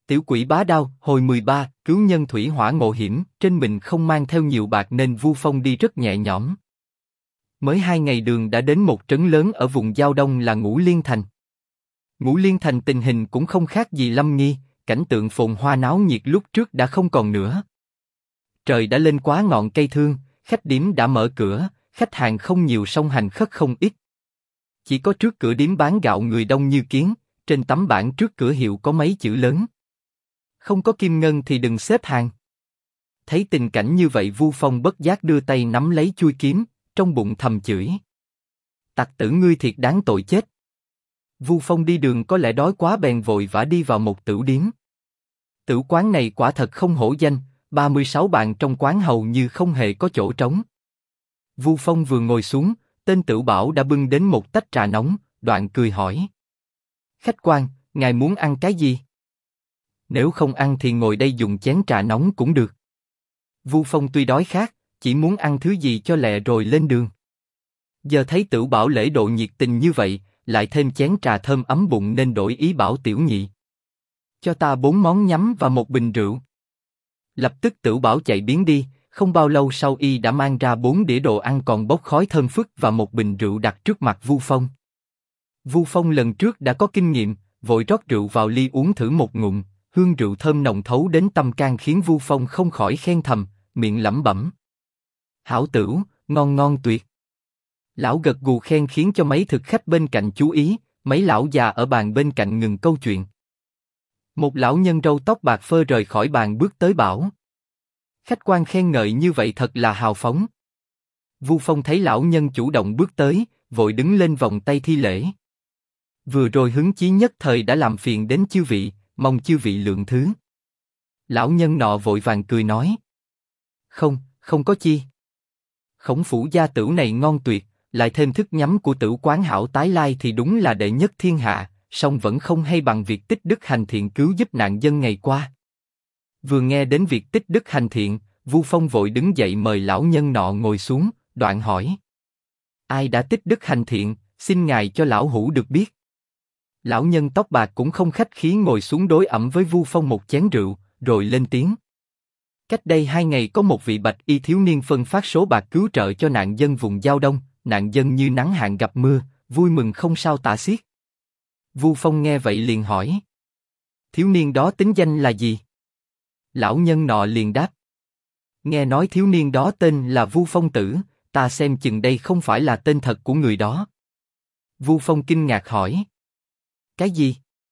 Tiểu quỷ bá đao, hồi 13, cứu nhân thủy hỏa ngộ hiểm, trên mình không mang theo nhiều bạc nên Vu Phong đi rất nhẹ nhõm. Mới 2 ngày đường đã đến một trấn lớn ở vùng giao đông là Ngũ Liên Thành. Ngũ Liên Thành tình hình cũng không khác gì Lâm Nghi, cảnh tượng phồn hoa náo nhiệt lúc trước đã không còn nữa. Trời đã lên quá ngọn cây thương, khách điếm đã mở cửa, khách hàng không nhiều song hành khất không ít. Chỉ có trước cửa điếm bán gạo người đông như kiến, trên tấm bảng trước cửa hiệu có mấy chữ lớn. Không có kim ngân thì đừng xếp hàng. Thấy tình cảnh như vậy Vu Phong bất giác đưa tay nắm lấy chuôi kiếm, trong bụng thầm chửi. Tặc tử ngươi thiệt đáng tội chết. Vu Phong đi đường có lẽ đói quá bèn vội vã đi vào một tửu điếm. Tửu quán này quả thật không hổ danh, 36 bàn trong quán hầu như không hề có chỗ trống. Vu Phong vừa ngồi xuống, tên tửu bảo đã bưng đến một tách trà nóng, đoạn cười hỏi. Khách quan, ngài muốn ăn cái gì? Nếu không ăn thì ngồi đây dùng chén trà nóng cũng được. Vu Phong tuy đói khát, chỉ muốn ăn thứ gì cho lẹ rồi lên đường. Giờ thấy tửu bảo lễ độ nhiệt tình như vậy, lại thêm chén trà thơm ấm bụng nên đổi ý bảo tiểu nhị. Cho ta 4 món nhắm và một bình rượu. Lập tức tửu bảo chạy biến đi, không bao lâu sau y đã mang ra 4 đĩa đồ ăn còn bốc khói thơm phức và một bình rượu đặt trước mặt Vu Phong. Vu Phong lần trước đã có kinh nghiệm, vội rót rượu vào ly uống thử một ngụm, hương rượu thơm nồng thấu đến tâm can khiến Vu Phong không khỏi khen thầm, miệng lẩm bẩm. Hảo tửu, ngon ngon tuyệt. Lão gật gù khen khiến cho mấy thực khách bên cạnh chú ý, mấy lão già ở bàn bên cạnh ngừng câu chuyện. Một lão nhân râu tóc bạc phơ rời khỏi bàn bước tới bảo. Khách quan khen ngợi như vậy thật là hào phóng. Vu Phong thấy lão nhân chủ động bước tới, vội đứng lên vòng tay thi lễ. Vừa rồi hứng chí nhất thời đã làm phiền đến chư vị, mong chư vị lượng thứ. Lão nhân nọ vội vàng cười nói. Không, không có chi. Khổng phủ gia tửu này ngon tuyệt, lại thêm thức nhắm của tửu quán hảo tái lai thì đúng là đệ nhất thiên hạ, song vẫn không hay bằng việc tích đức hành thiện cứu giúp nạn dân ngày qua. Vừa nghe đến việc tích đức hành thiện, Vu Phong vội đứng dậy mời lão nhân nọ ngồi xuống, đoạn hỏi. Ai đã tích đức hành thiện, xin ngài cho lão hủ được biết. Lão nhân tóc bạc cũng không khách khí ngồi xuống đối ẩm với Vu Phong một chén rượu, rồi lên tiếng. Cách đây 2 ngày có một vị bạch y thiếu niên phân phát số bạc cứu trợ cho nạn dân vùng giao đông, nạn dân như nắng hạn gặp mưa, vui mừng không sao tả xiết. Vu Phong nghe vậy liền hỏi. Thiếu niên đó tính danh là gì? Lão nhân nọ liền đáp. Nghe nói thiếu niên đó tên là Vu Phong Tử, ta xem chừng đây không phải là tên thật của người đó. Vu Phong kinh ngạc hỏi. Cái gì?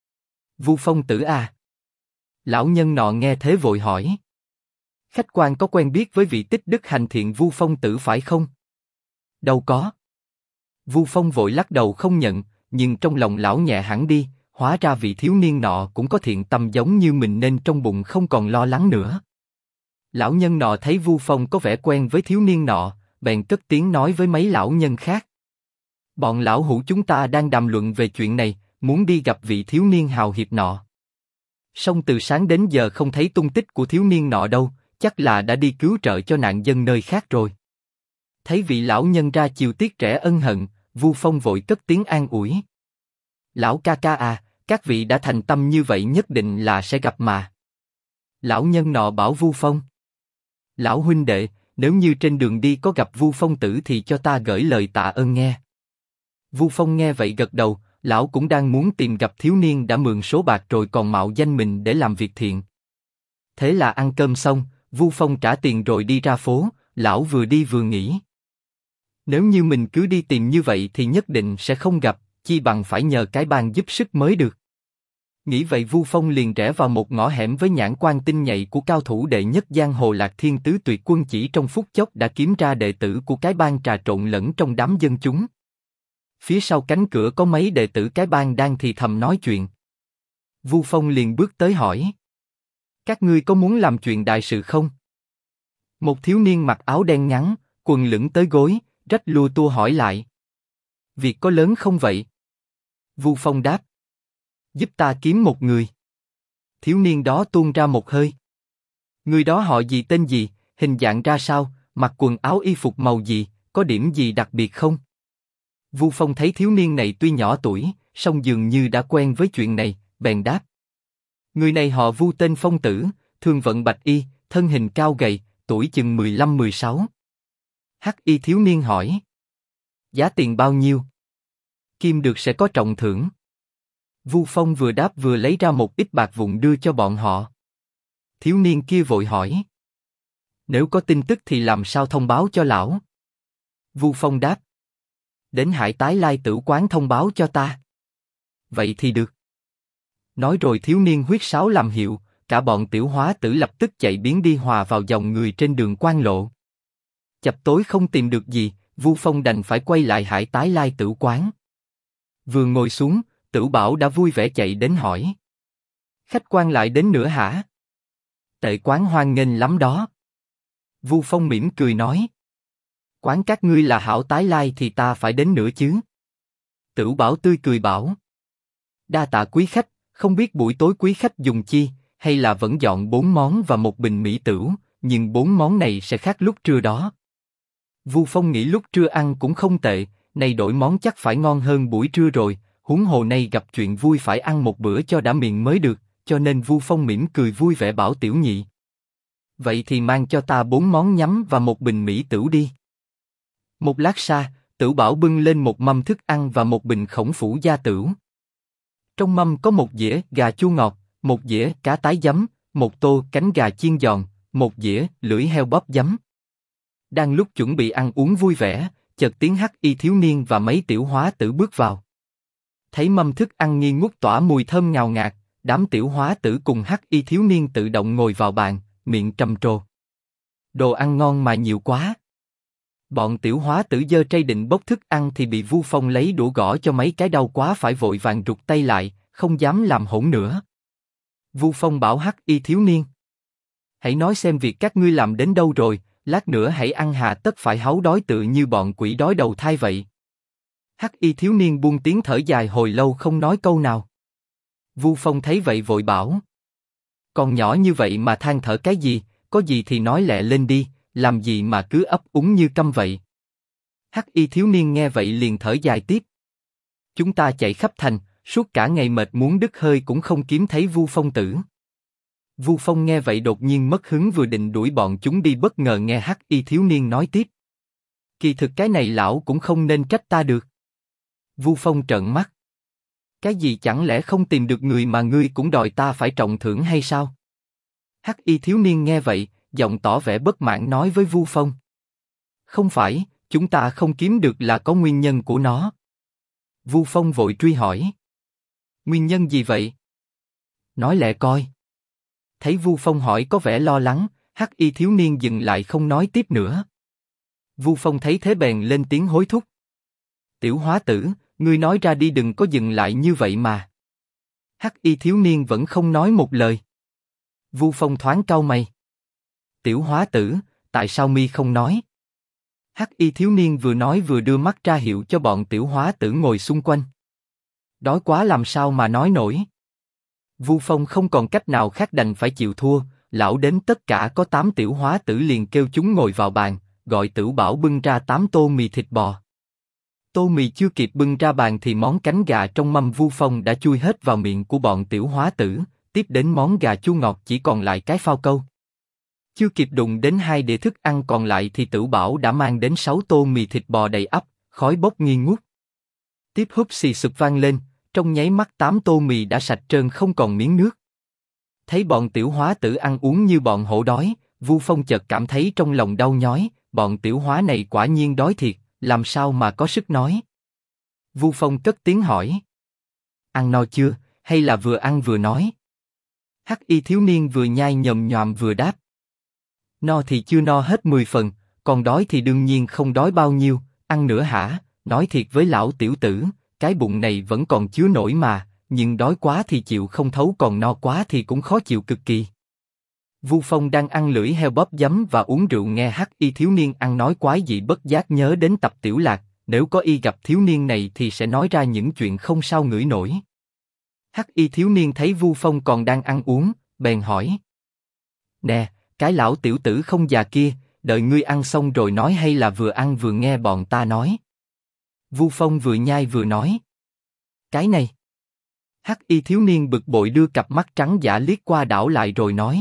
Vu Phong Tử à? Lão nhân nọ nghe thế vội hỏi. Khách quan có quen biết với vị tích đức hành thiện Vu Phong Tử phải không? Đâu có. Vu Phong vội lắc đầu không nhận, nhưng trong lòng lão nhẹ hẳn đi, hóa ra vị thiếu niên nọ cũng có thiện tâm giống như mình nên trong bụng không còn lo lắng nữa. Lão nhân nọ thấy Vu Phong có vẻ quen với thiếu niên nọ, bèn cất tiếng nói với mấy lão nhân khác. Bọn lão hủ chúng ta đang đàm luận về chuyện này, muốn đi gặp vị thiếu niên hào hiệp nọ. Song từ sáng đến giờ không thấy tung tích của thiếu niên nọ đâu, chắc là đã đi cứu trợ cho nạn dân nơi khác rồi. Thấy vị lão nhân ra chiều tiết trẻ ân hận, Vu Phong vội cất tiếng an ủi. Lão ca ca à, các vị đã thành tâm như vậy nhất định là sẽ gặp mà. Lão nhân nọ bảo Vu Phong. Lão huynh đệ, nếu như trên đường đi có gặp Vu Phong Tử thì cho ta gửi lời tạ ơn nghe. Vu Phong nghe vậy gật đầu, lão cũng đang muốn tìm gặp thiếu niên đã mượn số bạc rồi còn mạo danh mình để làm việc thiện. Thế là ăn cơm xong, Vu Phong trả tiền rồi đi ra phố, lão vừa đi vừa nghĩ. Nếu như mình cứ đi tìm như vậy thì nhất định sẽ không gặp, chi bằng phải nhờ cái bang giúp sức mới được. Nghĩ vậy Vu Phong liền rẽ vào một ngõ hẻm với nhãn quan tinh nhạy của cao thủ đệ nhất giang hồ Lạc Thiên Tứ Tuyệt Quân chỉ trong phút chốc đã kiếm ra đệ tử của cái bang trà trộn lẫn trong đám dân chúng. Phía sau cánh cửa có mấy đệ tử cái bang đang thì thầm nói chuyện. Vu Phong liền bước tới hỏi. Các ngươi có muốn làm chuyện đại sự không? Một thiếu niên mặc áo đen ngắn, quần lửng tới gối, rách lua tua hỏi lại. Việc có lớn không vậy? Vu Phong đáp. Giúp ta kiếm một người. Thiếu niên đó tuôn ra một hơi. Người đó họ gì tên gì, hình dạng ra sao, mặc quần áo y phục màu gì, có điểm gì đặc biệt không? Vu Phong thấy thiếu niên này tuy nhỏ tuổi, song dường như đã quen với chuyện này, bèn đáp. Người này họ Vu tên Phong Tử, thường vận bạch y, thân hình cao gầy, tuổi chừng 15-16. Hắc y thiếu niên hỏi. Giá tiền bao nhiêu? Kim được sẽ có trọng thưởng. Vu Phong vừa đáp vừa lấy ra một ít bạc vụn đưa cho bọn họ. Thiếu niên kia vội hỏi. Nếu có tin tức thì làm sao thông báo cho lão? Vu Phong đáp. Đến Hải Tái Lai Tử quán thông báo cho ta. Vậy thì được. Nói rồi thiếu niên huyết sáo làm hiệu, cả bọn tiểu hóa tử lập tức chạy biến đi hòa vào dòng người trên đường quan lộ. Chập tối không tìm được gì, Vu Phong đành phải quay lại Hải Tái Lai Tử quán. Vừa ngồi xuống, Tửu Bảo đã vui vẻ chạy đến hỏi. Khách quan lại đến nữa hả? Tệ quán hoan nghênh lắm đó. Vu Phong mỉm cười nói. Quán các ngươi là hảo tái lai thì ta phải đến nữa chứ. Tửu Bảo tươi cười bảo. Đa tạ quý khách, không biết buổi tối quý khách dùng chi, hay là vẫn dọn 4 món và một bình mỹ tửu, nhưng 4 món này sẽ khác lúc trưa đó. Vu Phong nghĩ lúc trưa ăn cũng không tệ, nay đổi món chắc phải ngon hơn buổi trưa rồi, huống hồ nay gặp chuyện vui phải ăn một bữa cho đã miệng mới được, cho nên Vu Phong mỉm cười vui vẻ bảo tiểu nhị. Vậy thì mang cho ta 4 món nhắm và một bình mỹ tửu đi. Một lát sau, Tửu Bảo bưng lên một mâm thức ăn và một bình khổng phủ gia tửu. Trong mâm có một dĩa gà chua ngọt, một dĩa cá tái giấm, một tô cánh gà chiên giòn, một dĩa lưỡi heo bắp giấm. Đang lúc chuẩn bị ăn uống vui vẻ, chợt tiếng hắc y thiếu niên và mấy tiểu hóa tử bước vào. Thấy mâm thức ăn nghi ngút tỏa mùi thơm ngào ngạt, đám tiểu hóa tử cùng hắc y thiếu niên tự động ngồi vào bàn, miệng trầm trồ. Đồ ăn ngon mà nhiều quá. Bọn tiểu hóa tử giơ tray định bốc thức ăn thì bị Vu Phong lấy đũa gõ cho mấy cái đau quá phải vội vàng rụt tay lại, không dám làm hỗn nữa. Vu Phong bảo hắc y thiếu niên. Hãy nói xem việc các ngươi làm đến đâu rồi, lát nữa hãy ăn hà tất phải háu đói tự như bọn quỷ đói đầu thai vậy. Hắc y thiếu niên buông tiếng thở dài hồi lâu không nói câu nào. Vu Phong thấy vậy vội bảo. Còn nhỏ như vậy mà than thở cái gì, có gì thì nói lẹ lên đi, làm gì mà cứ ấp úng như câm vậy. Hắc y thiếu niên nghe vậy liền thở dài tiếp. Chúng ta chạy khắp thành, suốt cả ngày mệt muốn đứt hơi cũng không kiếm thấy Vu Phong tử. Vu Phong nghe vậy đột nhiên mất hứng vừa định đuổi bọn chúng đi bất ngờ nghe hắc y thiếu niên nói tiếp. Kỳ thực cái này lão cũng không nên trách ta được. Vu Phong trợn mắt. Cái gì chẳng lẽ không tìm được người mà ngươi cũng đòi ta phải trọng thưởng hay sao? Hắc y thiếu niên nghe vậy, giọng tỏ vẻ bất mãn nói với Vu Phong. Không phải, chúng ta không kiếm được là có nguyên nhân của nó. Vu Phong vội truy hỏi. Nguyên nhân gì vậy? Nói lẹ coi. Thấy Vu Phong hỏi có vẻ lo lắng, hắc y thiếu niên dừng lại không nói tiếp nữa. Vu Phong thấy thế bèn lên tiếng hối thúc. Tiểu hóa tử, ngươi nói ra đi đừng có dừng lại như vậy mà. Hắc y thiếu niên vẫn không nói một lời. Vu Phong thoáng cau mày. Tiểu hóa tử, tại sao mi không nói? Hắc y thiếu niên vừa nói vừa đưa mắt ra hiệu cho bọn tiểu hóa tử ngồi xung quanh. Đói quá làm sao mà nói nổi. Vu Phong không còn cách nào khác đành phải chịu thua, lão đến tất cả có 8 tiểu hóa tử liền kêu chúng ngồi vào bàn, gọi Tửu Bảo bưng ra 8 tô mì thịt bò. Tô mì chưa kịp bưng ra bàn thì món cánh gà trong mâm Vu Phong đã chui hết vào miệng của bọn tiểu hóa tử, tiếp đến món gà chua ngọt chỉ còn lại cái phao câu. Chưa kịp đụng đến 2 đĩa thức ăn còn lại thì Tửu Bảo đã mang đến 6 tô mì thịt bò đầy ắp, khói bốc nghi ngút. Tiếp húp xì sụp vang lên, trong nháy mắt 8 tô mì đã sạch trơn không còn miếng nước. Thấy bọn tiểu hóa tử ăn uống như bọn hổ đói, Vu Phong chợt cảm thấy trong lòng đau nhói, bọn tiểu hóa này quả nhiên đói thiệt, làm sao mà có sức nói. Vu Phong cất tiếng hỏi. Ăn no chưa, hay là vừa ăn vừa nói? Hắc y thiếu niên vừa nhai nhồm nhòm vừa đáp. No thì chưa no hết 10 phần, còn đói thì đương nhiên không đói bao nhiêu, ăn nữa hả? Nói thiệt với lão tiểu tử, cái bụng này vẫn còn chứa nổi mà, nhưng đói quá thì chịu không thấu còn no quá thì cũng khó chịu cực kỳ. Vu Phong đang ăn lưỡi heo bắp giấm và uống rượu nghe hắc y thiếu niên ăn nói quái dị bất giác nhớ đến Tập Tiểu Lạc, nếu có y gặp thiếu niên này thì sẽ nói ra những chuyện không sao ngửi nổi. Hắc y thiếu niên thấy Vu Phong còn đang ăn uống, bèn hỏi. Nè, cái lão tiểu tử không già kia, đợi ngươi ăn xong rồi nói hay là vừa ăn vừa nghe bọn ta nói? Vu Phong vừa nhai vừa nói. Cái này. Hắc y thiếu niên bực bội đưa cặp mắt trắng dã liếc qua đảo lại rồi nói: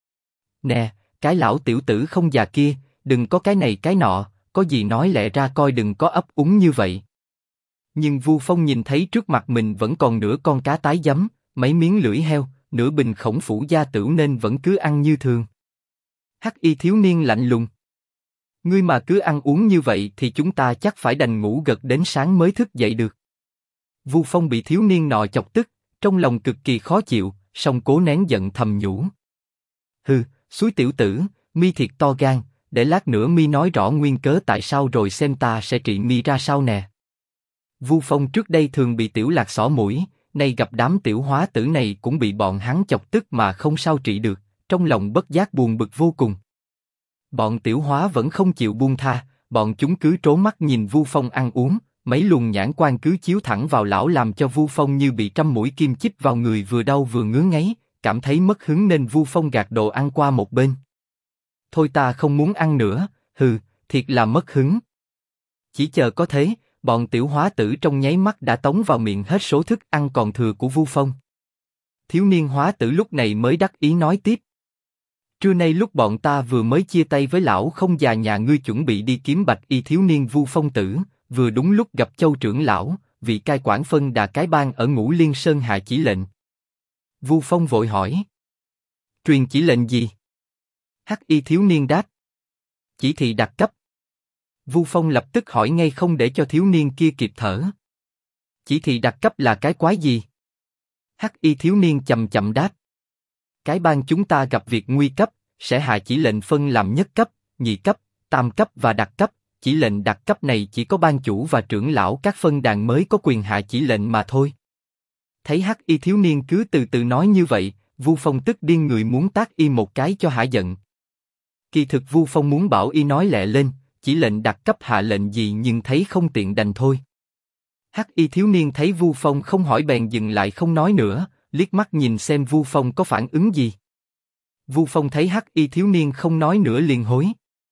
Nè, cái lão tiểu tử không già kia, đừng có cái này cái nọ, có gì nói lẹ ra coi, đừng có ấp úng như vậy. Nhưng Vu Phong nhìn thấy trước mặt mình vẫn còn nửa con cá tái giấm, mấy miếng lưỡi heo, nửa bình khổng phủ gia tửu nên vẫn cứ ăn như thường. Hắc y thiếu niên lạnh lùng: Ngươi mà cứ ăn uống như vậy thì chúng ta chắc phải đành ngủ gật đến sáng mới thức dậy được. Vu Phong bị thiếu niên nọ chọc tức, trong lòng cực kỳ khó chịu, song cố nén giận thầm nhủ: Hừ, suối tiểu tử, mi thiệt to gan, để lát nữa mi nói rõ nguyên cớ tại sao rồi xem ta sẽ trị mi ra sao nè. Vu Phong trước đây thường bị tiểu lạc xỏ mũi, nay gặp đám tiểu hóa tử này cũng bị bọn hắn chọc tức mà không sao trị được, trong lòng bất giác buồn bực vô cùng. Bọn tiểu hóa vẫn không chịu buông tha, bọn chúng cứ trố mắt nhìn Vu Phong ăn uống, mấy luồng nhãn quan cứ chiếu thẳng vào lão làm cho Vu Phong như bị trăm mũi kim chích vào người, vừa đau vừa ngứa ngáy, cảm thấy mất hứng nên Vu Phong gạt đồ ăn qua một bên. Thôi ta không muốn ăn nữa, hừ, thiệt là mất hứng. Chỉ chờ có thế, bọn tiểu hóa tử trong nháy mắt đã tống vào miệng hết số thức ăn còn thừa của Vu Phong. Thiếu niên hóa tử lúc này mới đắc ý nói tiếp: Trưa nay lúc bọn ta vừa mới chia tay với lão không già nhà ngươi chuẩn bị đi kiếm bạch y thiếu niên Vu Phong tử, vừa đúng lúc gặp Châu trưởng lão, vị cai quản phân đà cái bang ở Ngũ Liên Sơn hạ chỉ lệnh. Vu Phong vội hỏi: Truyền chỉ lệnh gì? Hắc y thiếu niên đáp: Chỉ thị đặc cấp. Vu Phong lập tức hỏi ngay không để cho thiếu niên kia kịp thở: Chỉ thị đặc cấp là cái quái gì? Hắc y thiếu niên chậm chậm đáp: Cái bang chúng ta gặp việc nguy cấp, sẽ hạ chỉ lệnh phân làm nhất cấp, nhị cấp, tam cấp và đặc cấp. Chỉ lệnh đặc cấp này chỉ có ban chủ và trưởng lão các phân đàn mới có quyền hạ chỉ lệnh mà thôi. Thấy Hắc y thiếu niên cứ từ từ nói như vậy, Vu Phong tức điên người muốn tát y một cái cho hả giận. Kỳ thực Vu Phong muốn bảo y nói lẹ lên, chỉ lệnh đặc cấp hạ lệnh gì, nhưng thấy không tiện đành thôi. Hắc y thiếu niên thấy Vu Phong không hỏi bèn dừng lại không nói nữa, liếc mắt nhìn xem Vu Phong có phản ứng gì. Vu Phong thấy Hắc y thiếu niên không nói nữa liền hối: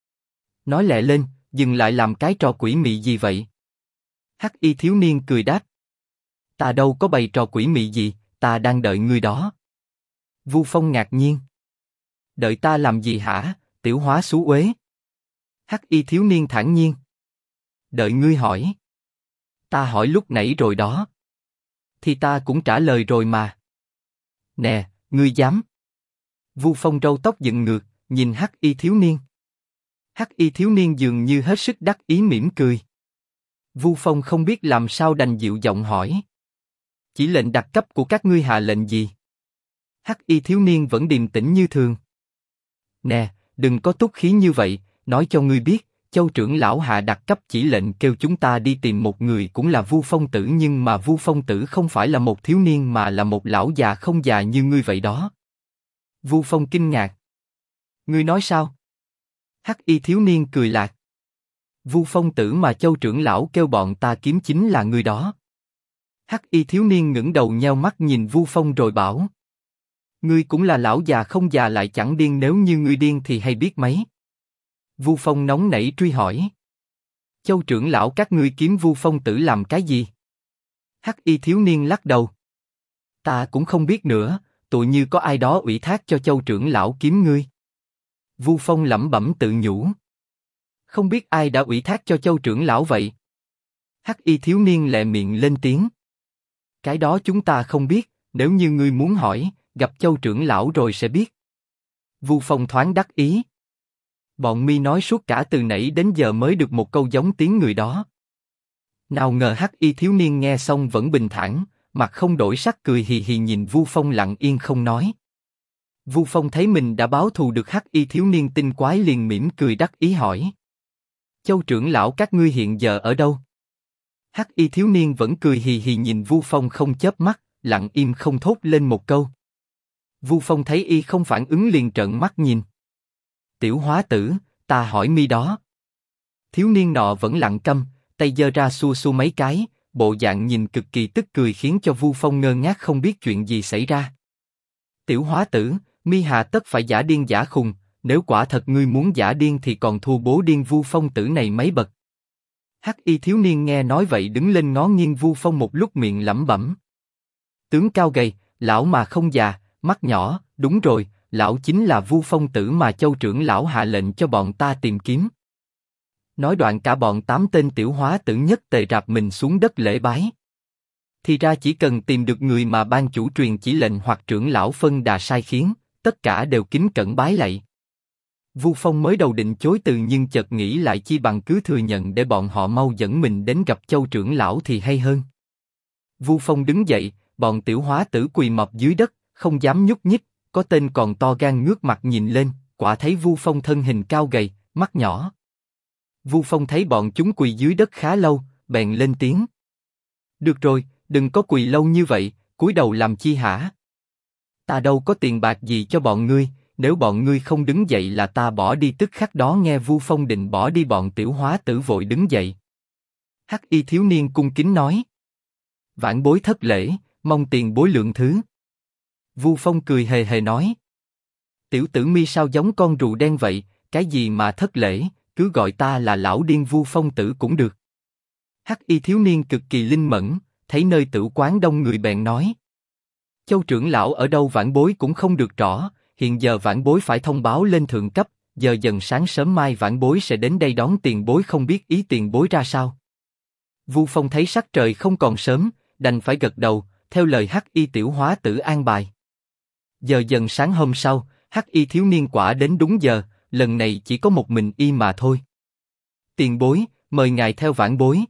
Nói lẹ lên, dừng lại làm cái trò quỷ mị gì vậy? Hắc y thiếu niên cười đáp: Ta đâu có bày trò quỷ mị gì, ta đang đợi ngươi đó. Vu Phong ngạc nhiên: Đợi ta làm gì hả, tiểu hóa xú uế? Hắc y thiếu niên thản nhiên: Đợi ngươi hỏi. Ta hỏi lúc nãy rồi đó. Thì ta cũng trả lời rồi mà. Nè, ngươi dám? Vu Phong râu tóc dựng ngược, nhìn Hắc y thiếu niên. Hắc y thiếu niên dường như hết sức đắc ý mỉm cười. Vu Phong không biết làm sao đành dịu giọng hỏi: Chỉ lệnh đặc cấp của các ngươi hạ lệnh gì? Hắc y thiếu niên vẫn điềm tĩnh như thường: Nè, đừng có túc khí như vậy, nói cho ngươi biết, Châu trưởng lão hạ đặc cấp chỉ lệnh kêu chúng ta đi tìm một người cũng là Vu Phong tử, nhưng mà Vu Phong tử không phải là một thiếu niên mà là một lão già không già như ngươi vậy đó. Vu Phong kinh ngạc: Ngươi nói sao? Hắc y thiếu niên cười lạc: Vu Phong tử mà Châu trưởng lão kêu bọn ta kiếm chính là ngươi đó. Hắc y thiếu niên ngẩng đầu nheo mắt nhìn Vu Phong rồi bảo: Ngươi cũng là lão già không già lại chẳng điên, nếu như ngươi điên thì hay biết mấy. Vu Phong nóng nảy truy hỏi: Châu trưởng lão các ngươi kiếm Vu Phong tử làm cái gì? Hắc y thiếu niên lắc đầu: Ta cũng không biết nữa, tụi như có ai đó ủy thác cho Châu trưởng lão kiếm ngươi. Vu Phong lẩm bẩm tự nhủ: Không biết ai đã ủy thác cho Châu trưởng lão vậy? Hắc y thiếu niên lẹ miệng lên tiếng: Cái đó chúng ta không biết, nếu như ngươi muốn hỏi, gặp Châu trưởng lão rồi sẽ biết. Vu Phong thoáng đắc ý: Bọn mi nói suốt cả từ nãy đến giờ mới được một câu giống tiếng người đó. Nào ngờ Hắc y thiếu niên nghe xong vẫn bình thản, mặt không đổi sắc, cười hì hì nhìn Vu Phong lặng yên không nói. Vu Phong thấy mình đã báo thù được Hắc y thiếu niên tinh quái liền mỉm cười đắc ý hỏi: Châu trưởng lão các ngươi hiện giờ ở đâu? Hắc y thiếu niên vẫn cười hì hì nhìn Vu Phong không chớp mắt, lặng im không thốt lên một câu. Vu Phong thấy y không phản ứng liền trợn mắt nhìn: Tiểu hóa tử, ta hỏi mi đó. Thiếu niên nọ vẫn lặng câm, tay giơ ra xua xua mấy cái, bộ dạng nhìn cực kỳ tức cười khiến cho Vu Phong ngơ ngác không biết chuyện gì xảy ra. Tiểu hóa tử, mi hà tất phải giả điên giả khùng, nếu quả thật ngươi muốn giả điên thì còn thua bố điên Vu Phong tử này mấy bậc. Hắc y thiếu niên nghe nói vậy đứng lên ngó nghiêng Vu Phong một lúc miệng lẩm bẩm: Tướng cao gầy, lão mà không già, mắt nhỏ, đúng rồi, lão chính là Vu Phong Tử mà Châu trưởng lão hạ lệnh cho bọn ta tìm kiếm. Nói đoạn cả bọn 8 tên tiểu hóa tử nhất tề rạp mình xuống đất lễ bái. Thì ra chỉ cần tìm được người mà ban chủ truyền chỉ lệnh hoặc trưởng lão phân đà sai khiến, tất cả đều kính cẩn bái lạy. Vu Phong mới đầu định chối từ nhưng chợt nghĩ lại chi bằng cứ thừa nhận để bọn họ mau dẫn mình đến gặp Châu trưởng lão thì hay hơn. Vu Phong đứng dậy, bọn tiểu hóa tử quỳ mọp dưới đất, không dám nhúc nhích, có tên còn to gan ngước mặt nhìn lên, quả thấy Vu Phong thân hình cao gầy, mắt nhỏ. Vu Phong thấy bọn chúng quỳ dưới đất khá lâu, bèn lên tiếng. Được rồi, đừng có quỳ lâu như vậy, cúi đầu làm chi hả? Ta đâu có tiền bạc gì cho bọn ngươi, nếu bọn ngươi không đứng dậy là ta bỏ đi tức khắc đó. Nghe Vu Phong định bỏ đi bọn tiểu hóa tử vội đứng dậy. Hắc y thiếu niên cung kính nói. Vãn bối thất lễ, mong tiền bối lượng thứ. Vu Phong cười hề hề nói. Tiểu tử mi sao giống con rùa đen vậy, cái gì mà thất lễ, cứ gọi ta là lão điên Vu Phong Tử cũng được. Hắc y thiếu niên cực kỳ linh mẫn, thấy nơi tửu quán đông người bèn nói. Châu trưởng lão ở đâu vãn bối cũng không được rõ, hiện giờ vãn bối phải thông báo lên thượng cấp, giờ dần sáng sớm mai vãn bối sẽ đến đây đón tiền bối, không biết ý tiền bối ra sao. Vu Phong thấy sắc trời không còn sớm, đành phải gật đầu, theo lời Hắc y tiểu hóa tử an bài. Giờ dần sáng hôm sau, Hắc y thiếu niên quả đến đúng giờ, lần này chỉ có một mình y mà thôi. Tiền bối, mời ngài theo vãn bối.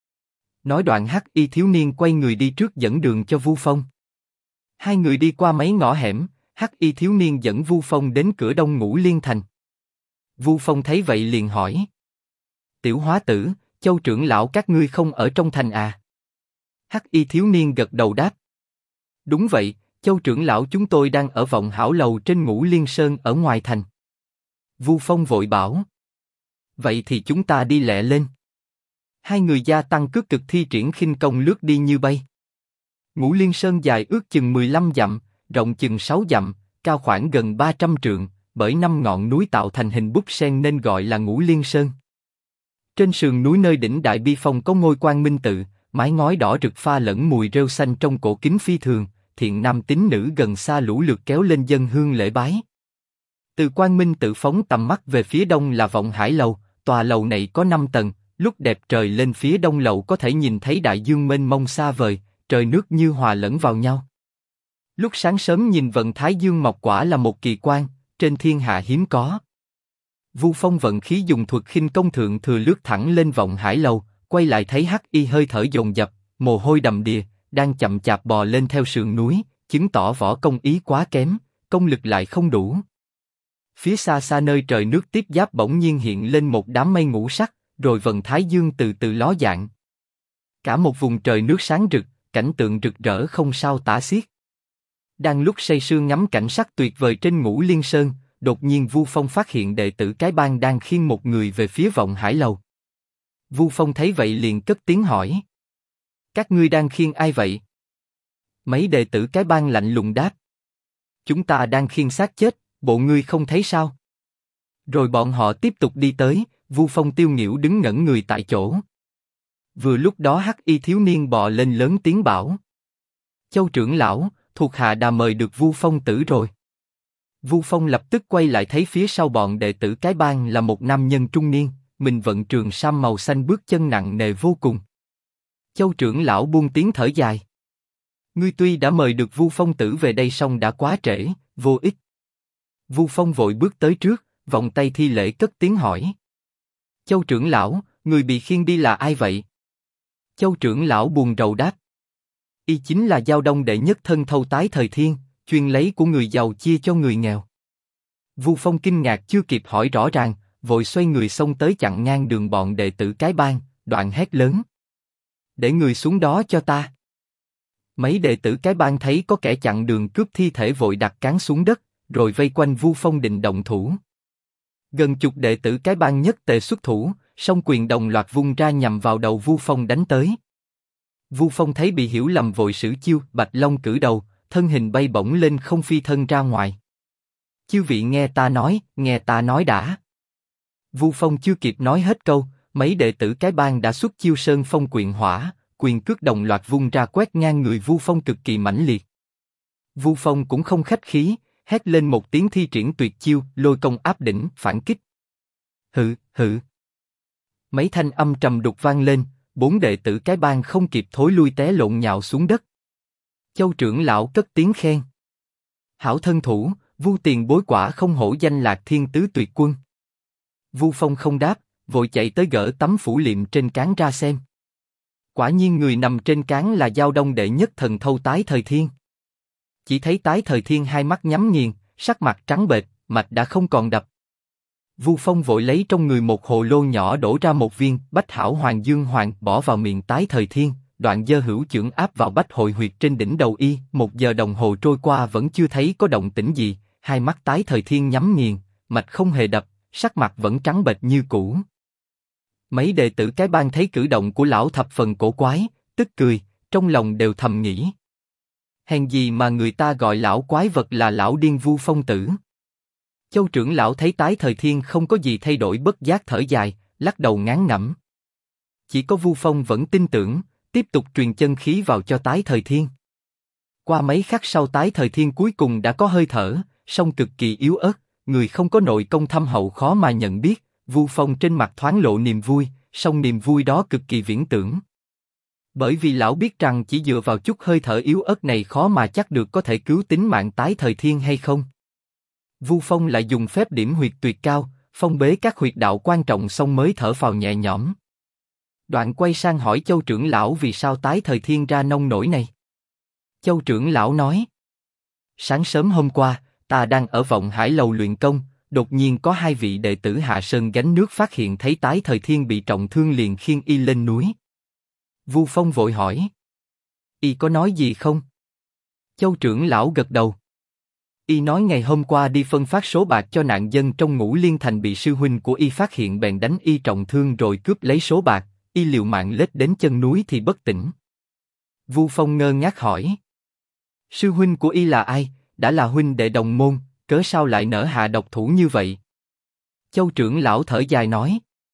Nói đoạn Hắc y thiếu niên quay người đi trước dẫn đường cho Vu Phong. Hai người đi qua mấy ngõ hẻm, Hắc y thiếu niên dẫn Vu Phong đến cửa đông Ngũ Liên Thành. Vu Phong thấy vậy liền hỏi. Tiểu hóa tử, Châu trưởng lão các ngươi không ở trong thành à? Hắc y thiếu niên gật đầu đáp. Đúng vậy, Châu trưởng lão chúng tôi đang ở vọng hảo lầu trên Ngũ Liên Sơn ở ngoài thành. Vu Phong vội bảo. Vậy thì chúng ta đi lẹ lên. Hai người gia tăng cước cực thi triển khinh công lướt đi như bay. Ngũ Liên Sơn dài ước chừng 15 dặm, rộng chừng 6 dặm, cao khoảng gần 300 trượng, bởi 5 ngọn núi tạo thành hình búp sen nên gọi là Ngũ Liên Sơn. Trên sườn núi nơi đỉnh Đại Bi Phong có ngôi Quan Minh Tự, mái ngói đỏ rực pha lẫn mùi rêu xanh trong cổ kính phi thường, thiện nam tín nữ gần xa lũ lượt kéo lên dân hương lễ bái. Từ Quan Minh Tự phóng tầm mắt về phía đông là Vọng Hải Lầu, tòa lầu này có 5 tầng, lúc đẹp trời lên phía đông lầu có thể nhìn thấy đại dương mênh mông xa vời, trời nước như hòa lẫn vào nhau. Lúc sáng sớm nhìn vận thái dương mọc quả là một kỳ quan, trên thiên hạ hiếm có. Vu Phong vận khí dùng thuật khinh công thượng thừa lướt thẳng lên Vọng Hải Lầu, quay lại thấy Hắc y hơi thở dồn dập, mồ hôi đầm đìa, đang chậm chạp bò lên theo sườn núi, chứng tỏ võ công ý quá kém, công lực lại không đủ. Phía xa xa nơi trời nước tiếp giáp bỗng nhiên hiện lên một đám mây ngũ sắc, rồi vầng thái dương từ từ ló dạng. Cả một vùng trời nước sáng rực, cảnh tượng rực rỡ không sao tả xiết. Đang lúc say sưa ngắm cảnh sắc tuyệt vời trên Ngũ Liên Sơn, đột nhiên Vu Phong phát hiện đệ tử cái bang đang khiêng một người về phía Vọng Hải Lầu. Vu Phong thấy vậy liền cất tiếng hỏi. Các ngươi đang khiêng ai vậy? Mấy đệ tử cái bang lạnh lùng đáp. Chúng ta đang khiêng xác chết, bộ ngươi không thấy sao? Rồi bọn họ tiếp tục đi tới, Vu Phong tiêu nghỉu đứng ngẩn người tại chỗ. Vừa lúc đó Hắc y thiếu niên bò lên lớn tiếng bảo. Châu trưởng lão, thuộc hạ đã mời được Vu Phong Tử rồi. Vu Phong lập tức quay lại thấy phía sau bọn đệ tử cái bang là một nam nhân trung niên, mình vận trường sam màu xanh bước chân nặng nề vô cùng. Châu trưởng lão buông tiếng thở dài. Ngươi tuy đã mời được Vu Phong Tử về đây song đã quá trễ, vô ích. Vu Phong vội bước tới trước, vòng tay thi lễ cất tiếng hỏi. Châu trưởng lão, người bị khiêng đi là ai vậy? Châu trưởng lão buồn rầu đáp. Y chính là Giao Đông đệ nhất thân thâu tái thời thiên, chuyên lấy của người giàu chia cho người nghèo. Vu Phong kinh ngạc chưa kịp hỏi rõ ràng, vội xoay người xông tới chặn ngang đường bọn đệ tử cái bang, đoạn hét lớn. Để người xuống đó cho ta. Mấy đệ tử cái bang thấy có kẻ chặn đường cướp thi thể vội đặt cán xuống đất, rồi vây quanh Vu Phong định động thủ. Gần chục đệ tử cái bang nhất tề xuất thủ, song quyền đồng loạt vung ra nhằm vào đầu Vu Phong đánh tới. Vu Phong thấy bị hiểu lầm vội sử chiêu Bạch Long cử đầu, thân hình bay bổng lên không phi thân ra ngoài. Chư vị nghe ta nói đã. Vu Phong chưa kịp nói hết câu, mấy đệ tử cái bang đã xuất chiêu Sơn Phong Quyện Hỏa, quyền cước đồng loạt vung ra quét ngang người Vu Phong cực kỳ mãnh liệt. Vu Phong cũng không khách khí, hét lên một tiếng thi triển tuyệt chiêu, lôi công áp đỉnh, phản kích. Hự, hự. Mấy thanh âm trầm đục vang lên, 4 đệ tử cái bang không kịp thối lui té lộn nhào xuống đất. Châu trưởng lão cất tiếng khen. Hảo thân thủ, Vu tiền bối quả không hổ danh Lạc Thiên tứ tuyệt quân. Vu Phong không đáp, vội chạy tới gỡ tấm phủ liệm trên trán ra xem. Quả nhiên người nằm trên trán là Giao Đông đệ nhất thần thâu Tái Thời Thiên. Chỉ thấy Tái Thời Thiên hai mắt nhắm nghiền, sắc mặt trắng bệch, mạch đã không còn đập. Vu Phong vội lấy trong người một hồ lô nhỏ đổ ra một viên Bách Hảo Hoàng Dương Hoàng bỏ vào miệng Tái Thời Thiên, đoạn giơ hữu chưởng áp vào bách hội huyệt trên đỉnh đầu y. 1 giờ đồng hồ trôi qua vẫn chưa thấy có động tĩnh gì, hai mắt Tái Thời Thiên nhắm nghiền, mạch không hề đập, sắc mặt vẫn trắng bệch như cũ. Mấy đệ tử cái bang thấy cử động của lão thập phần cổ quái, tức cười, trong lòng đều thầm nghĩ. Hèn gì mà người ta gọi lão quái vật là lão điên Vu Phong tử. Châu trưởng lão thấy Tái Thời Thiên không có gì thay đổi bất giác thở dài, lắc đầu ngán ngẩm. Chỉ có Vu Phong vẫn tin tưởng, tiếp tục truyền chân khí vào cho Tái Thời Thiên. Qua mấy khắc sau Tái Thời Thiên cuối cùng đã có hơi thở, song cực kỳ yếu ớt, người không có nội công thâm hậu khó mà nhận biết. Vu Phong trên mặt thoáng lộ niềm vui, song niềm vui đó cực kỳ viễn tưởng. Bởi vì lão biết rằng chỉ dựa vào chút hơi thở yếu ớt này khó mà chắc được có thể cứu tính mạng Tái Thời Thiên hay không. Vu Phong lại dùng phép điểm huyệt tuyệt cao, phong bế các huyệt đạo quan trọng xong mới thở phào nhẹ nhõm. Đoạn quay sang hỏi Châu trưởng lão vì sao Tái Thời Thiên ra nông nổi này. Châu trưởng lão nói: sáng sớm hôm qua, ta đang ở Vọng Hải lầu luyện công, đột nhiên có 2 vị đệ tử hạ sơn gánh nước phát hiện thấy Tái Thời Thiên bị trọng thương liền khiêng y lên núi. Vu Phong vội hỏi: y có nói gì không? Châu trưởng lão gật đầu. Y nói ngày hôm qua đi phân phát số bạc cho nạn dân trong Ngũ Liên Thành bị sư huynh của y phát hiện bèn đánh y trọng thương rồi cướp lấy số bạc, y liều mạng lết đến chân núi thì bất tỉnh. Vu Phong ngơ ngác hỏi: sư huynh của y là ai? Đã là huynh đệ đồng môn, cớ sao lại nỡ hạ độc thủ như vậy? Châu trưởng lão thở dài nói: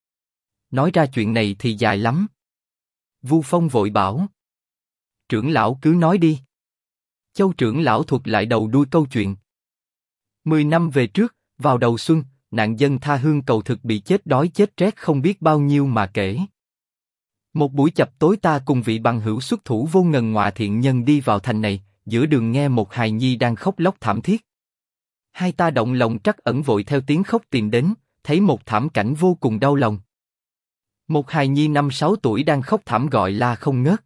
nói ra chuyện này thì dài lắm. Vu Phong vội bảo: trưởng lão cứ nói đi. Châu trưởng lão thuật lại đầu đuôi câu chuyện. 10 năm về trước, vào đầu xuân, nạn dân tha hương cầu thực bị chết đói chết rét không biết bao nhiêu mà kể. Một buổi chập tối ta cùng vị bằng hữu xuất thủ vô ngần ngọa thiện nhân đi vào thành này, giữa đường nghe một hài nhi đang khóc lóc thảm thiết. Hai ta động lòng trắc ẩn vội theo tiếng khóc tìm đến, thấy một thảm cảnh vô cùng đau lòng. Một hài nhi 5-6 tuổi đang khóc thảm gọi la không ngớt.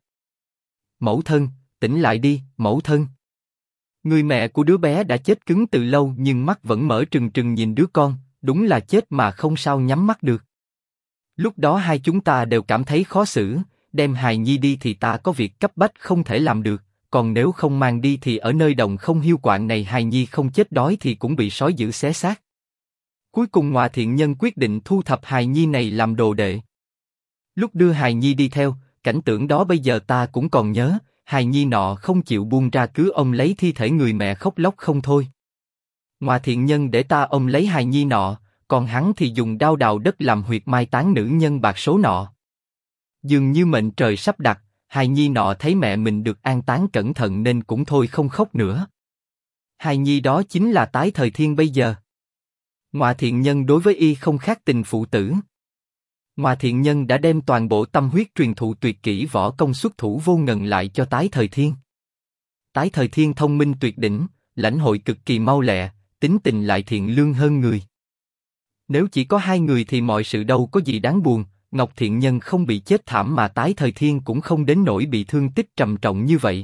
Mẫu thân, tỉnh lại đi, mẫu thân. Người mẹ của đứa bé đã chết cứng từ lâu nhưng mắt vẫn mở trừng trừng nhìn đứa con, đúng là chết mà không sao nhắm mắt được. Lúc đó hai chúng ta đều cảm thấy khó xử, đem hài nhi đi thì ta có việc cấp bách không thể làm được, còn nếu không mang đi thì ở nơi đồng không hiu quạnh này hài nhi không chết đói thì cũng bị sói dữ xé xác. Cuối cùng ngọa thiện nhân quyết định thu thập hài nhi này làm đồ đệ. Lúc đưa hài nhi đi theo, cảnh tượng đó bây giờ ta cũng còn nhớ. Hài nhi nọ không chịu buông ra cứ ôm lấy thi thể người mẹ khóc lóc không thôi. Ngọa thiện nhân để ta ôm lấy hài nhi nọ, còn hắn thì dùng đao đào đất làm huyệt mai táng nữ nhân bạc số nọ. Dường như mệnh trời sắp đặt, hài nhi nọ thấy mẹ mình được an táng cẩn thận nên cũng thôi không khóc nữa. Hài nhi đó chính là Tái Thời Thiên bây giờ. Ngọa thiện nhân đối với y không khác tình phụ tử. Ngọa thiện nhân đã đem toàn bộ tâm huyết truyền thụ tuyệt kỹ võ công xuất thủ vô ngần lại cho Tái Thời Thiên. Tái Thời Thiên thông minh tuyệt đỉnh, lãnh hội cực kỳ mau lẹ, tính tình lại thiện lương hơn người. Nếu chỉ có 2 người thì mọi sự đâu có gì đáng buồn, Ngọc thiện nhân không bị chết thảm mà Tái Thời Thiên cũng không đến nỗi bị thương tích trầm trọng như vậy.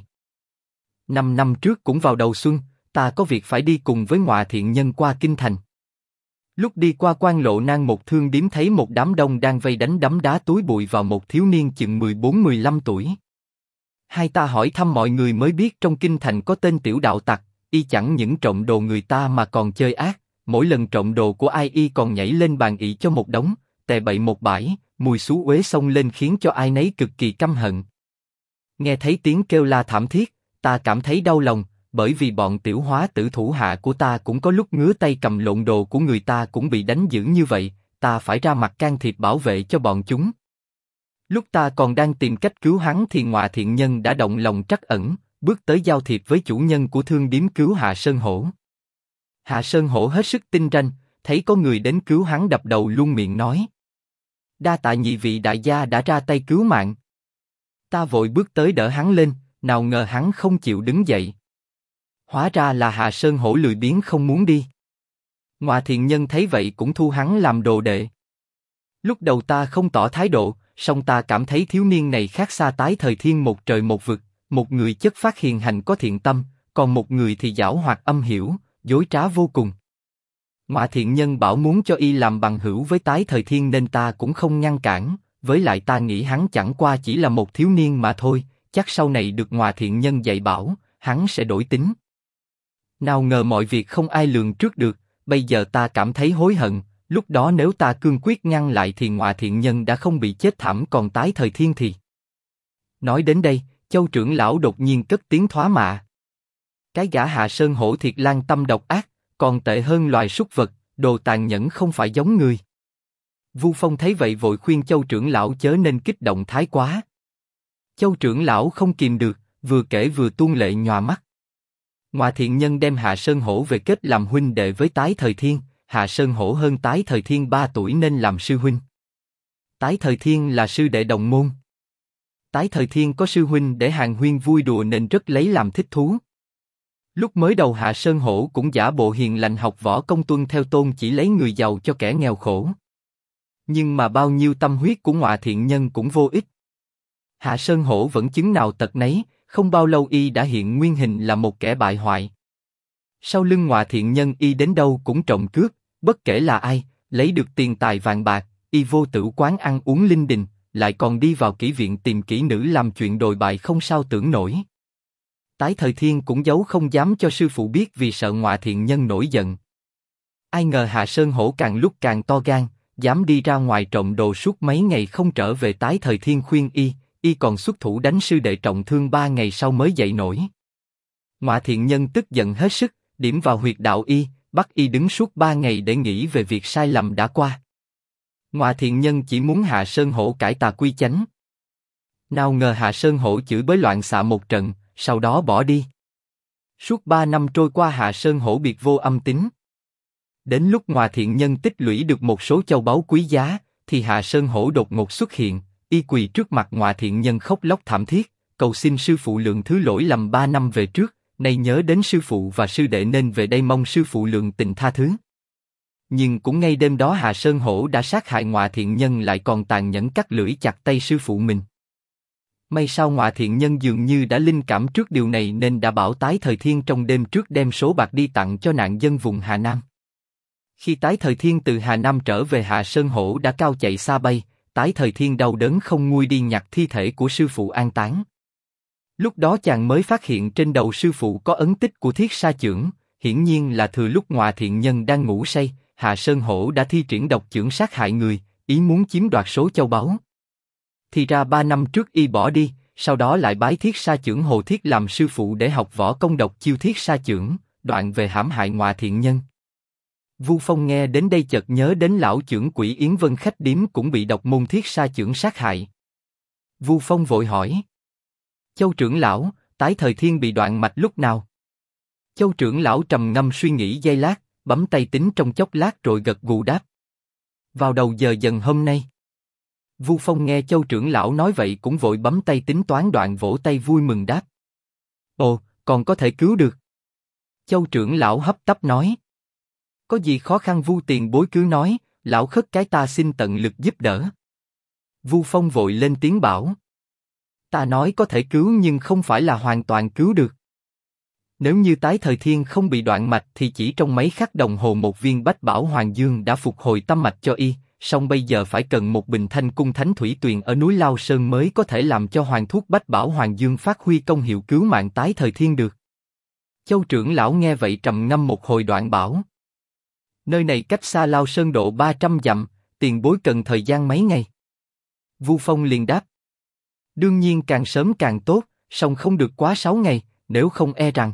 5 năm trước cũng vào đầu xuân, ta có việc phải đi cùng với ngọa thiện nhân qua kinh thành. Lúc đi qua quan lộ Nang một thương điếm thấy một đám đông đang vây đánh đấm đá túi bụi vào một thiếu niên chừng 14-15 tuổi. Hai ta hỏi thăm mọi người mới biết trong kinh thành có tên tiểu đạo tặc, y chẳng những trộm đồ người ta mà còn chơi ác, mỗi lần trộm đồ của ai y còn nhảy lên bàn ị cho một đống, tè bậy một bãi, mùi xú uế xông lên khiến cho ai nấy cực kỳ căm hận. Nghe thấy tiếng kêu la thảm thiết, ta cảm thấy đau lòng. Bởi vì bọn tiểu hóa tử thủ hạ của ta cũng có lúc ngứa tay cầm lộn đồ của người ta cũng bị đánh dữ như vậy, ta phải ra mặt can thiệp bảo vệ cho bọn chúng. Lúc ta còn đang tìm cách cứu hắn thì Ngọa Thiện Nhân đã động lòng trắc ẩn, bước tới giao thiệp với chủ nhân của thương điếm cứu Hạ Sơn Hổ. Hạ Sơn Hổ hết sức tinh ranh, thấy có người đến cứu hắn đập đầu luôn miệng nói: đa tạ nhị vị đại gia đã ra tay cứu mạng. Ta vội bước tới đỡ hắn lên, nào ngờ hắn không chịu đứng dậy. Hóa ra là Hạ Sơn Hổ lười biếng không muốn đi. Ngọa Thiện Nhân thấy vậy cũng thu hắn làm đồ đệ. Lúc đầu ta không tỏ thái độ, song ta cảm thấy thiếu niên này khác xa Tái Thời Thiên một trời một vực, một người chất phác hiền hành có thiện tâm, còn một người thì giảo hoạt âm hiểm, dối trá vô cùng. Ngọa Thiện Nhân bảo muốn cho y làm bằng hữu với Tái Thời Thiên nên ta cũng không ngăn cản, với lại ta nghĩ hắn chẳng qua chỉ là một thiếu niên mà thôi, chắc sau này được Ngọa Thiện Nhân dạy bảo, hắn sẽ đổi tính. Nào ngờ mọi việc không ai lường trước được, bây giờ ta cảm thấy hối hận, lúc đó nếu ta cương quyết ngăn lại thì Ngọa Thiện Nhân đã không bị chết thảm, còn Tái Thời Thiên thì... Nói đến đây, Châu trưởng lão đột nhiên cất tiếng thoá mạ. Cái gã Hạ Sơn Hổ thiệt lang tâm độc ác, còn tệ hơn loài súc vật, đồ tàn nhẫn không phải giống người. Vu Phong thấy vậy vội khuyên Châu trưởng lão chớ nên kích động thái quá. Châu trưởng lão không kìm được, vừa kể vừa tuôn lệ nhòa mắt. Ngọa Thiện Nhân đem Hạ Sơn Hổ về kết làm huynh đệ với Tái Thời Thiên. Hạ Sơn Hổ hơn Tái Thời Thiên 3 tuổi nên làm sư huynh. Tái Thời Thiên là sư đệ đồng môn. Tái Thời Thiên có sư huynh để hàn huyên vui đùa nên rất lấy làm thích thú. Lúc mới đầu Hạ Sơn Hổ cũng giả bộ hiền lành học võ công tuân theo tôn chỉ lấy người giàu cho kẻ nghèo khổ. Nhưng mà bao nhiêu tâm huyết của Ngọa Thiện Nhân cũng vô ích. Hạ Sơn Hổ vẫn chứng nào tật nấy, không bao lâu y đã hiện nguyên hình là một kẻ bại hoại. Sau lưng Ngọa Thiện Nhân y đến đâu cũng trộm cướp, bất kể là ai, lấy được tiền tài vàng bạc, y vô tửu quán ăn uống linh đình, lại còn đi vào kỹ viện tìm kỹ nữ làm chuyện đồi bại không sao tưởng nổi. Tái Thời Thiên cũng giấu không dám cho sư phụ biết vì sợ Ngọa Thiện Nhân nổi giận. Ai ngờ Hạ Sơn Hổ càng lúc càng to gan, dám đi ra ngoài trộm đồ suốt mấy ngày không trở về. Tái Thời Thiên khuyên y còn xuất thủ đánh sư đệ trọng thương 3 ngày sau mới dậy nổi. Ngọa Thiện Nhân tức giận hết sức, điểm vào huyệt đạo y, bắt y đứng suốt 3 ngày để nghĩ về việc sai lầm đã qua. Ngọa Thiện Nhân chỉ muốn Hạ Sơn Hổ cải tà quy chánh. Nào ngờ Hạ Sơn Hổ chửi bới loạn xạ một trận, sau đó bỏ đi. Suốt 3 năm trôi qua Hạ Sơn Hổ biệt vô âm tín. Đến lúc Ngọa Thiện Nhân tích lũy được một số châu báu quý giá, thì Hạ Sơn Hổ đột ngột xuất hiện, y quỳ trước mặt Ngọa Thiện Nhân khóc lóc thảm thiết, cầu xin sư phụ lượng thứ lỗi lầm 3 năm về trước, nay nhớ đến sư phụ và sư đệ nên về đây mong sư phụ lượng tình tha thứ. Nhưng cũng ngay đêm đó Hạ Sơn Hổ đã sát hại Ngọa Thiện Nhân, lại còn tàn nhẫn cắt lưỡi chặt tay sư phụ mình. May sao Ngọa Thiện Nhân dường như đã linh cảm trước điều này nên đã bảo Tái Thời Thiên trong đêm trước đem số bạc đi tặng cho nạn dân vùng Hà Nam. Khi Tái Thời Thiên từ Hà Nam trở về, Hạ Sơn Hổ đã cao chạy xa bay. Tái Thời Thiên đau đớn không nguôi đi nhặt thi thể của sư phụ an táng. Lúc đó chàng mới phát hiện trên đầu sư phụ có ấn tích của Thiết Sa Chưởng, hiển nhiên là thừa lúc Ngọa Thiện Nhân đang ngủ say, Hạ Sơn Hổ đã thi triển độc chưởng sát hại người, ý muốn chiếm đoạt số châu báu. Thì ra 3 năm trước y bỏ đi, sau đó lại bái Thiết Sa Chưởng Hồ Thiết làm sư phụ để học võ công độc chiêu Thiết Sa Chưởng, đoạn về hãm hại Ngọa Thiện Nhân. Vu Phong nghe đến đây chợt nhớ đến lão chưởng quỷ Yến Vân khách điếm cũng bị độc môn Thiết Sa Chưởng sát hại. Vu Phong vội hỏi: Châu trưởng lão, Tái Thời Thiên bị đoạn mạch lúc nào? Châu trưởng lão trầm ngâm suy nghĩ giây lát, bấm tay tính trong chốc lát rồi gật gù đáp: Vào đầu giờ dần hôm nay. Vu Phong nghe Châu trưởng lão nói vậy cũng vội bấm tay tính toán, đoạn vỗ tay vui mừng đáp: Ồ, còn có thể cứu được. Châu trưởng lão hấp tấp nói: Có gì khó khăn Vu tiền bối cứ nói, lão khất cái ta xin tận lực giúp đỡ. Vu Phong vội lên tiếng bảo: Ta nói có thể cứu nhưng không phải là hoàn toàn cứu được. Nếu như Tái Thời Thiên không bị đoạn mạch thì chỉ trong mấy khắc đồng hồ một viên Bách Bảo Hoàng Dương đã phục hồi tâm mạch cho y, song bây giờ phải cần một bình Thanh Cung Thánh Thủy Tuyền ở núi Lao Sơn mới có thể làm cho hoàng thuốc Bách Bảo Hoàng Dương phát huy công hiệu cứu mạng Tái Thời Thiên được. Châu trưởng lão nghe vậy trầm ngâm một hồi đoạn bảo: Nơi này cách xa Lao Sơn độ 300 dặm, tiền bối cần thời gian mấy ngày? Vu Phong liền đáp: Đương nhiên càng sớm càng tốt, song không được quá 6 ngày, nếu không e rằng.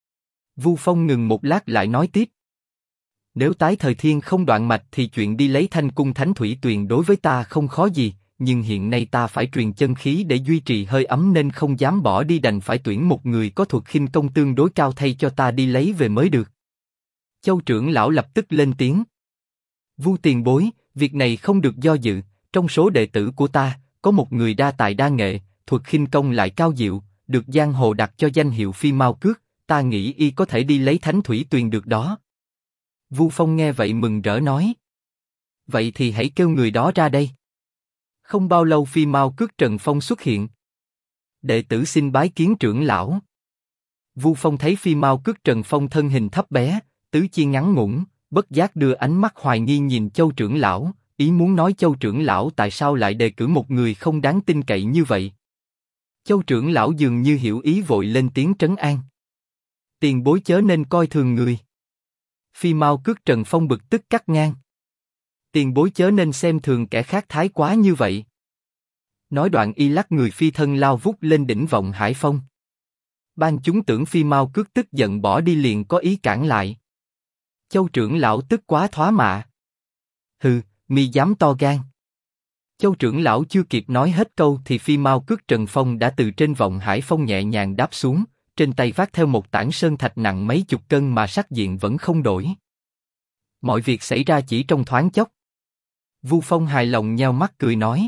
Vu Phong ngừng một lát lại nói tiếp: Nếu Tái Thời Thiên không đoạn mạch thì chuyện đi lấy Thanh Cung Thánh Thủy Tuyền đối với ta không khó gì, nhưng hiện nay ta phải truyền chân khí để duy trì hơi ấm nên không dám bỏ đi, đành phải tuyển một người có thuật khinh công tương đối cao thay cho ta đi lấy về mới được. Châu trưởng lão lập tức lên tiếng. Vu tiền bối, việc này không được do dự, trong số đệ tử của ta, có một người đa tài đa nghệ, thuật khinh công lại cao diệu, được giang hồ đặt cho danh hiệu Phi Mao Cước, ta nghĩ y có thể đi lấy thánh thủy tuyền được đó. Vu Phong nghe vậy mừng rỡ nói. Vậy thì hãy kêu người đó ra đây. Không bao lâu Phi Mao Cước Trần Phong xuất hiện. Đệ tử xin bái kiến trưởng lão. Vu Phong thấy Phi Mao Cước Trần Phong thân hình thấp bé, tứ chi ngắn ngủn, bất giác đưa ánh mắt hoài nghi nhìn Châu trưởng lão, ý muốn nói Châu trưởng lão tại sao lại đề cử một người không đáng tin cậy như vậy. Châu trưởng lão dường như hiểu ý vội lên tiếng trấn an. Tiền bối chớ nên coi thường người. Phi Mao Cước Trần Phong bực tức cắt ngang. Tiền bối chớ nên xem thường kẻ khác thái quá như vậy. Nói đoạn y lắc người phi thân lao vút lên đỉnh vọng hải phong. Ban chúng tưởng Phi Mao Cước tức giận bỏ đi liền có ý cản lại. Châu trưởng lão tức quá thoá mạ. Hừ, mi dám to gan. Châu trưởng lão chưa kịp nói hết câu thì Phi Mao Cước Trần Phong đã từ trên vọng hải phong nhẹ nhàng đáp xuống, trên tay vác theo một tảng sơn thạch nặng mấy chục cân mà sắc diện vẫn không đổi. Mọi việc xảy ra chỉ trong thoáng chốc. Vu Phong hài lòng nheo mắt cười nói.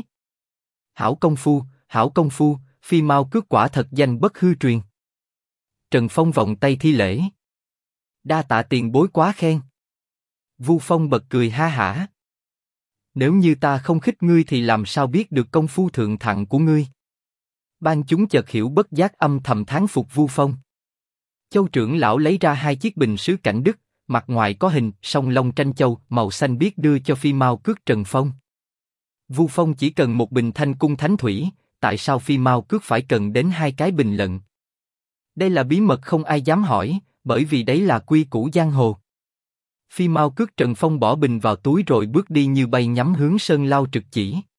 Hảo công phu, Phi Mao Cước quả thật danh bất hư truyền. Trần Phong vòng tay thi lễ. Đa tạ tiền bối quá khen. Vu Phong bật cười ha hả. Nếu như ta không khích ngươi thì làm sao biết được công phu thượng thặng của ngươi. Ban chúng chợt hiểu bất giác âm thầm thán phục Vu Phong. Châu trưởng lão lấy ra 2 chiếc bình sứ cảnh đức, mặt ngoài có hình song long tranh châu màu xanh biếc đưa cho Phi Mao Cước Trần Phong. Vu Phong chỉ cần một bình thanh cung thánh thủy, tại sao Phi Mao Cước phải cần đến 2 cái bình lận? Đây là bí mật không ai dám hỏi, bởi vì đấy là quy củ giang hồ. Phi Mao Cước Trần Phong bỏ bình vào túi rồi bước đi như bay nhắm hướng sơn lao trực chỉ.